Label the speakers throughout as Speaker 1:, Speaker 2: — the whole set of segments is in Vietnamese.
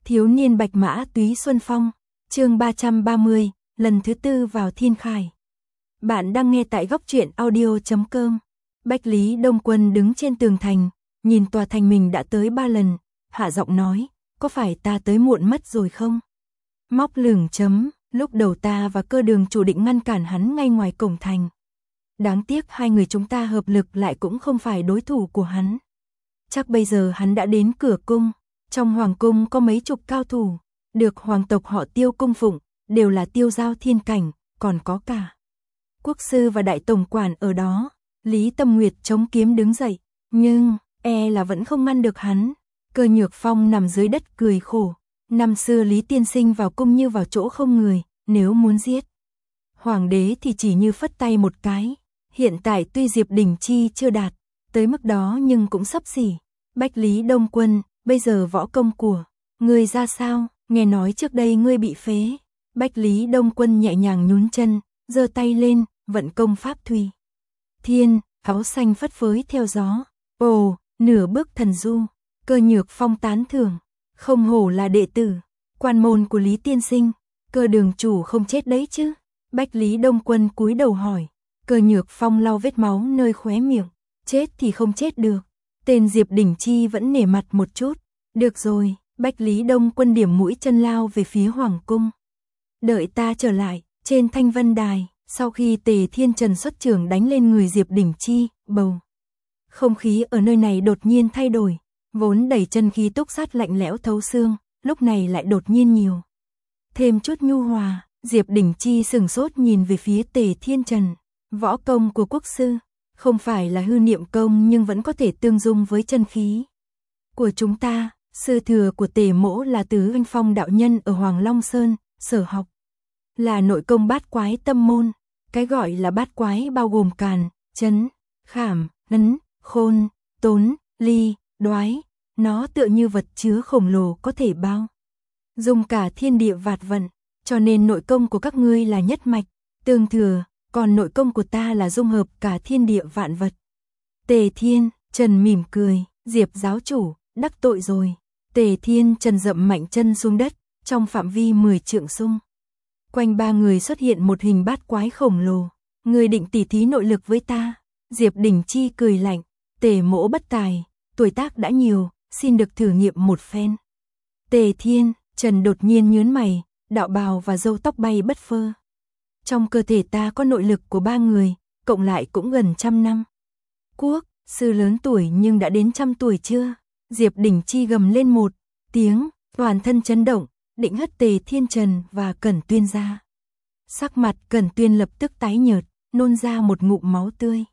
Speaker 1: Thiếu niên bạch mã túy xuân phong, chương 330, lần thứ 4 vào thiên khải. Bạn đang nghe tại góc truyện audio.com. Bách Lý Đông Quân đứng trên tường thành, nhìn tòa thành mình đã tới 3 lần, hạ giọng nói, có phải ta tới muộn mất rồi không? Móc lửng chấm, lúc đầu ta và Cơ Đường chủ định ngăn cản hắn ngay ngoài cổng thành. Đáng tiếc hai người chúng ta hợp lực lại cũng không phải đối thủ của hắn. Chắc bây giờ hắn đã đến cửa cung. Trong hoàng cung có mấy chục cao thủ, được hoàng tộc họ Tiêu cung phụng, đều là tiêu giao thiên cảnh, còn có cả quốc sư và đại tổng quản ở đó. Lý Tâm Nguyệt chống kiếm đứng dậy, nhưng là vẫn không ngăn được hắn. Cơ Nhược Phong nằm dưới đất cười khổ. Năm xưa Lý tiên sinh vào cung như vào chỗ không người, nếu muốn giết hoàng đế thì chỉ như phất tay một cái. Hiện tại tuy Diệp Đình Chi chưa đạt tới mức đó nhưng cũng xấp xỉ. Bách Lý Đông Quân, bây giờ võ công của ngươi ra sao? Nghe nói trước đây ngươi bị phế. Bách Lý Đông Quân nhẹ nhàng nhún chân, giơ tay lên, vận công pháp thủy thiên, áo xanh phất phới theo gió. Ồ, nửa bước thần du. Cơ Nhược Phong tán thưởng, không hổ là đệ tử quan môn của Lý tiên sinh. Cơ đường chủ không chết đấy chứ? Bách Lý Đông Quân cúi đầu hỏi. Cơ Nhược Phong lau vết máu nơi khóe miệng, chết thì không chết được. Tên Diệp Đình Chi vẫn nể mặt một chút. Được rồi, Bách Lý Đông Quân điểm mũi chân lao về phía hoàng cung. Đợi ta trở lại, trên Thanh Vân Đài, sau khi Tề Thiên Trần xuất trưởng đánh lên người Diệp Đình Chi, bầu không khí ở nơi này đột nhiên thay đổi, vốn đầy chân khí túc sát lạnh lẽo thấu xương, lúc này lại đột nhiên nhiều thêm chút nhu hòa. Diệp Đình Chi sừng sốt nhìn về phía Tề Thiên Trần. Võ công của quốc sư không phải là hư niệm công nhưng vẫn có thể tương dung với chân khí của chúng ta. Sư thừa của Tề mỗ là Tứ Anh Phong đạo nhân ở Hoàng Long Sơn, sở học là nội công bát quái tâm môn. Cái gọi là bát quái bao gồm càn, chấn, khảm, ấn, khôn, tốn, ly, đoái. Nó tựa như vật chứa khổng lồ có thể bao dung cả thiên địa vạn vận, cho nên nội công của các ngươi là nhất mạch, tương thừa, còn nội công của ta là dung hợp cả thiên địa vạn vật. Tề Thiên Trần mỉm cười, Diệp giáo chủ, đắc tội rồi. Tề Thiên Trần dậm mạnh chân xuống đất, trong phạm vi 10 trượng xung quanh ba người xuất hiện một hình bát quái khổng lồ. Người định tỉ thí nội lực với ta? Diệp Đình Chi cười lạnh, Tề mỗ bất tài, tuổi tác đã nhiều, xin được thử nghiệm một phen. Tề Thiên Trần đột nhiên nhướng mày, đạo bào và râu tóc bay bất phơ. Trong cơ thể ta có nội lực của ba người, cộng lại cũng gần 100 năm. Quốc sư lớn tuổi nhưng đã đến 100 tuổi chưa? Diệp Đình Chi gầm lên một tiếng, toàn thân chấn động, định hất Tề Thiên Trần và Cẩn Tuyên ra. Sắc mặt Cẩn Tuyên lập tức tái nhợt, nôn ra một ngụm máu tươi.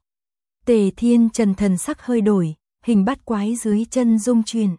Speaker 1: Tề Thiên Trần thần sắc hơi đổi, hình bát quái dưới chân rung chuyển.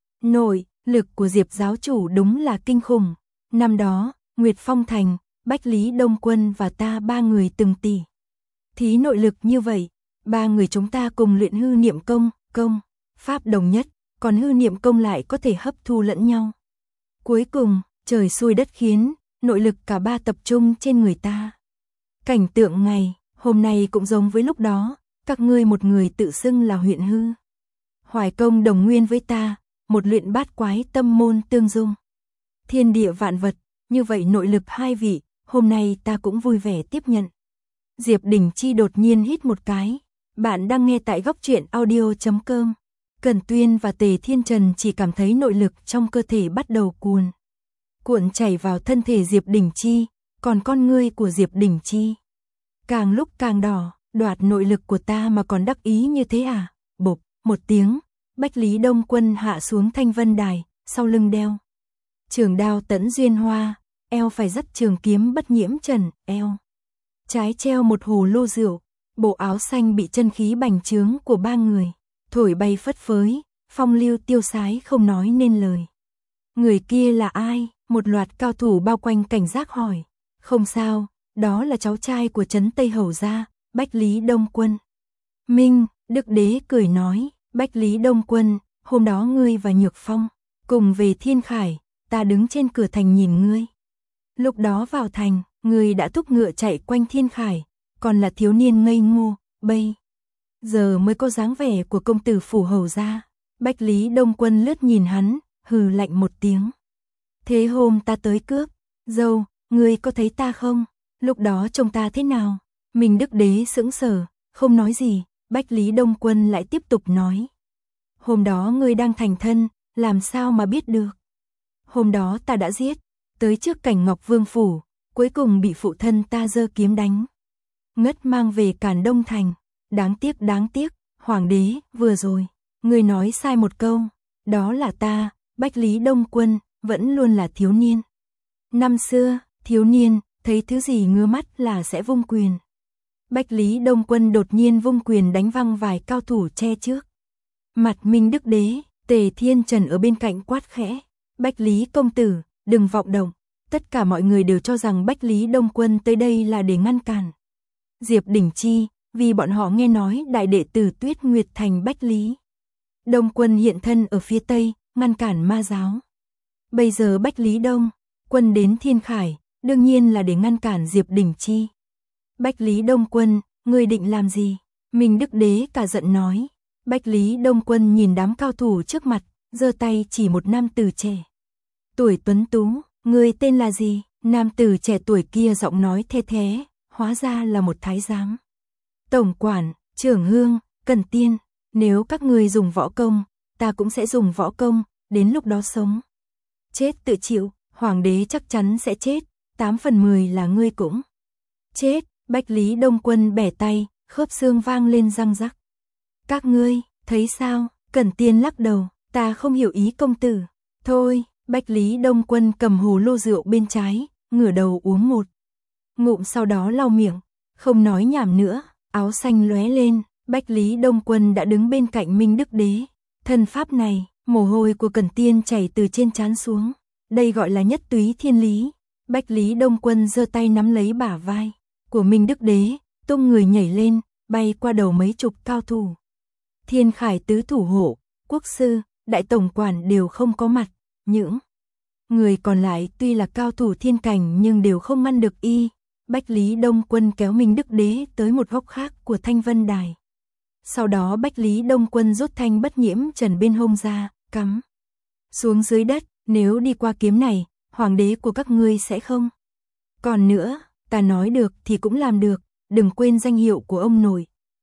Speaker 1: Nội lực của Diệp giáo chủ đúng là kinh khủng. Năm đó, Nguyệt Phong Thành, Bách Lý Đông Quân và ta ba người từng tỉ thí nội lực như vậy. Ba người chúng ta cùng luyện hư niệm công, pháp đồng nhất, còn hư niệm công lại có thể hấp thu lẫn nhau. Cuối cùng, trời xui đất khiến, nội lực cả ba tập trung trên người ta. Cảnh tượng ngày hôm nay cũng giống với lúc đó, các ngươi một người tự xưng là huyện hư hoài công đồng nguyên với ta, một luyện bát quái tâm môn tương dung thiên địa vạn vật, như vậy nội lực hai vị, hôm nay ta cũng vui vẻ tiếp nhận. Diệp Đình Chi đột nhiên hít một cái. Bạn đang nghe tại góc truyện audio.com. Cẩn Tuyên và Tề Thiên Trần chỉ cảm thấy nội lực trong cơ thể bắt đầu cuộn chảy vào thân thể Diệp Đình Chi, còn con ngươi của Diệp Đình Chi càng lúc càng đỏ. Đoạt nội lực của ta mà còn đắc ý như thế à? Bộp, một tiếng, Bách Lý Đông Quân hạ xuống Thanh Vân Đài, sau lưng đeo trường đao Tẫn Duyên Hoa, eo phải dắt trường kiếm Bất Nhiễm Trần, eo trái treo một hồ lô rượu. Bộ áo xanh bị chân khí bành trướng của ba người thổi bay phất phới, phong lưu tiêu sái không nói nên lời. Người kia là ai? Một loạt cao thủ bao quanh cảnh giác hỏi. Không sao, đó là cháu trai của trấn Tây Hầu gia, Bách Lý Đông Quân. Minh Đức Đế cười nói, Bách Lý Đông Quân, hôm đó ngươi và Nhược Phong cùng về Thiên Khải, ta đứng trên cửa thành nhìn ngươi. Lúc đó vào thành, ngươi đã thúc ngựa chạy quanh Thiên Khải, còn là thiếu niên ngây ngô, bây giờ mới có dáng vẻ của công tử phủ hầu gia. Bách Lý Đông Quân lướt nhìn hắn, hừ lạnh một tiếng. Thế hôm ta tới cướp, dâu, ngươi có thấy ta không? Lúc đó trông ta thế nào? Minh Đức Đế sững sờ, không nói gì, Bách Lý Đông Quân lại tiếp tục nói. Hôm đó ngươi đang thành thân, làm sao mà biết được? Hôm đó ta đã giết, tới trước Cảnh Ngọc Vương phủ, cuối cùng bị phụ thân ta giơ kiếm đánh. Ngất mang về Càn Đông Thành, đáng tiếc, hoàng đế, vừa rồi, ngươi nói sai một câu, đó là ta, Bách Lý Đông Quân, vẫn luôn là thiếu niên. Năm xưa, thiếu niên, thấy thứ gì ngứa mắt là sẽ vung quyền. Bách Lý Đông Quân đột nhiên vung quyền đánh văng vài cao thủ che trước. Mặt Minh Đức Đế, Tề Thiên Trần ở bên cạnh quát khẽ. Bách Lý công tử, đừng vọng động. Tất cả mọi người đều cho rằng Bách Lý Đông Quân tới đây là để ngăn cản Diệp Đỉnh Chi, vì bọn họ nghe nói đại đệ tử Tuyết Nguyệt Thành Bách Lý Đông Quân hiện thân ở phía Tây, ngăn cản ma giáo. Bây giờ Bách Lý Đông Quân đến Thiên Khải, đương nhiên là để ngăn cản Diệp Đỉnh Chi. Bách Lý Đông Quân, ngươi định làm gì? Minh Đức Đế cả giận nói. Bách Lý Đông Quân nhìn đám cao thủ trước mặt, giơ tay chỉ một nam tử trẻ. Tuổi tuấn tú, ngươi tên là gì? Nam tử trẻ tuổi kia giọng nói the thế, hóa ra là một thái giám. Tổng quản, trưởng hương, Cần Tiên, nếu các ngươi dùng võ công, ta cũng sẽ dùng võ công, đến lúc đó sống. Chết tự chịu, hoàng đế chắc chắn sẽ chết, 8 phần 10 là ngươi cũng chết. Bách Lý Đông Quân bẻ tay, khớp xương vang lên răng rắc. Các ngươi, thấy sao? Cẩn Tiên lắc đầu, ta không hiểu ý công tử. Thôi, Bách Lý Đông Quân cầm hồ lô rượu bên trái, ngửa đầu uống một ngụm sau đó lau miệng, không nói nhảm nữa, áo xanh lóe lên, Bách Lý Đông Quân đã đứng bên cạnh Minh Đức Đế. Thân pháp này, mồ hôi của Cẩn Tiên chảy từ trên trán xuống, đây gọi là nhất túy thiên lý. Bách Lý Đông Quân giơ tay nắm lấy bả vai của Minh Đức Đế, tung người nhảy lên, bay qua đầu mấy chục cao thủ. Thiên Khải tứ thủ hộ, quốc sư, đại tổng quản đều không có mặt, những người còn lại tuy là cao thủ thiên cảnh nhưng đều không ngăn được y. Bách Lý Đông Quân kéo Minh Đức Đế tới một góc khác của Thanh Vân Đài. Sau đó Bách Lý Đông Quân rút thanh bất nhiễm trần bên hông ra, cắm xuống dưới đất, nếu đi qua kiếm này, hoàng đế của các ngươi sẽ không. Còn nữa, ta nói được thì cũng làm được, đừng quên danh hiệu của ông nội.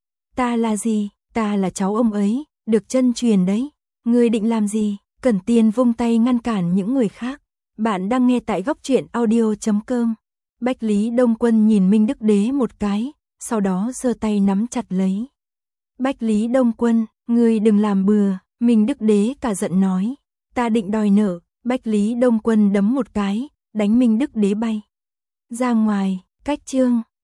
Speaker 1: Ta là gì? Ta là cháu ông ấy, được chân truyền đấy. Ngươi định làm gì? Cẩn Tiên vung tay ngăn cản những người khác. Bạn đang nghe tại góc truyện audio.com. Bách Lý Đông Quân nhìn Minh Đức Đế một cái, sau đó giơ tay nắm chặt lấy. Bách Lý Đông Quân, ngươi đừng làm bừa, Minh Đức Đế cả giận nói. Ta định đòi nợ. Bách Lý Đông Quân đấm một cái, đánh Minh Đức Đế bay ra ngoài. Cách chương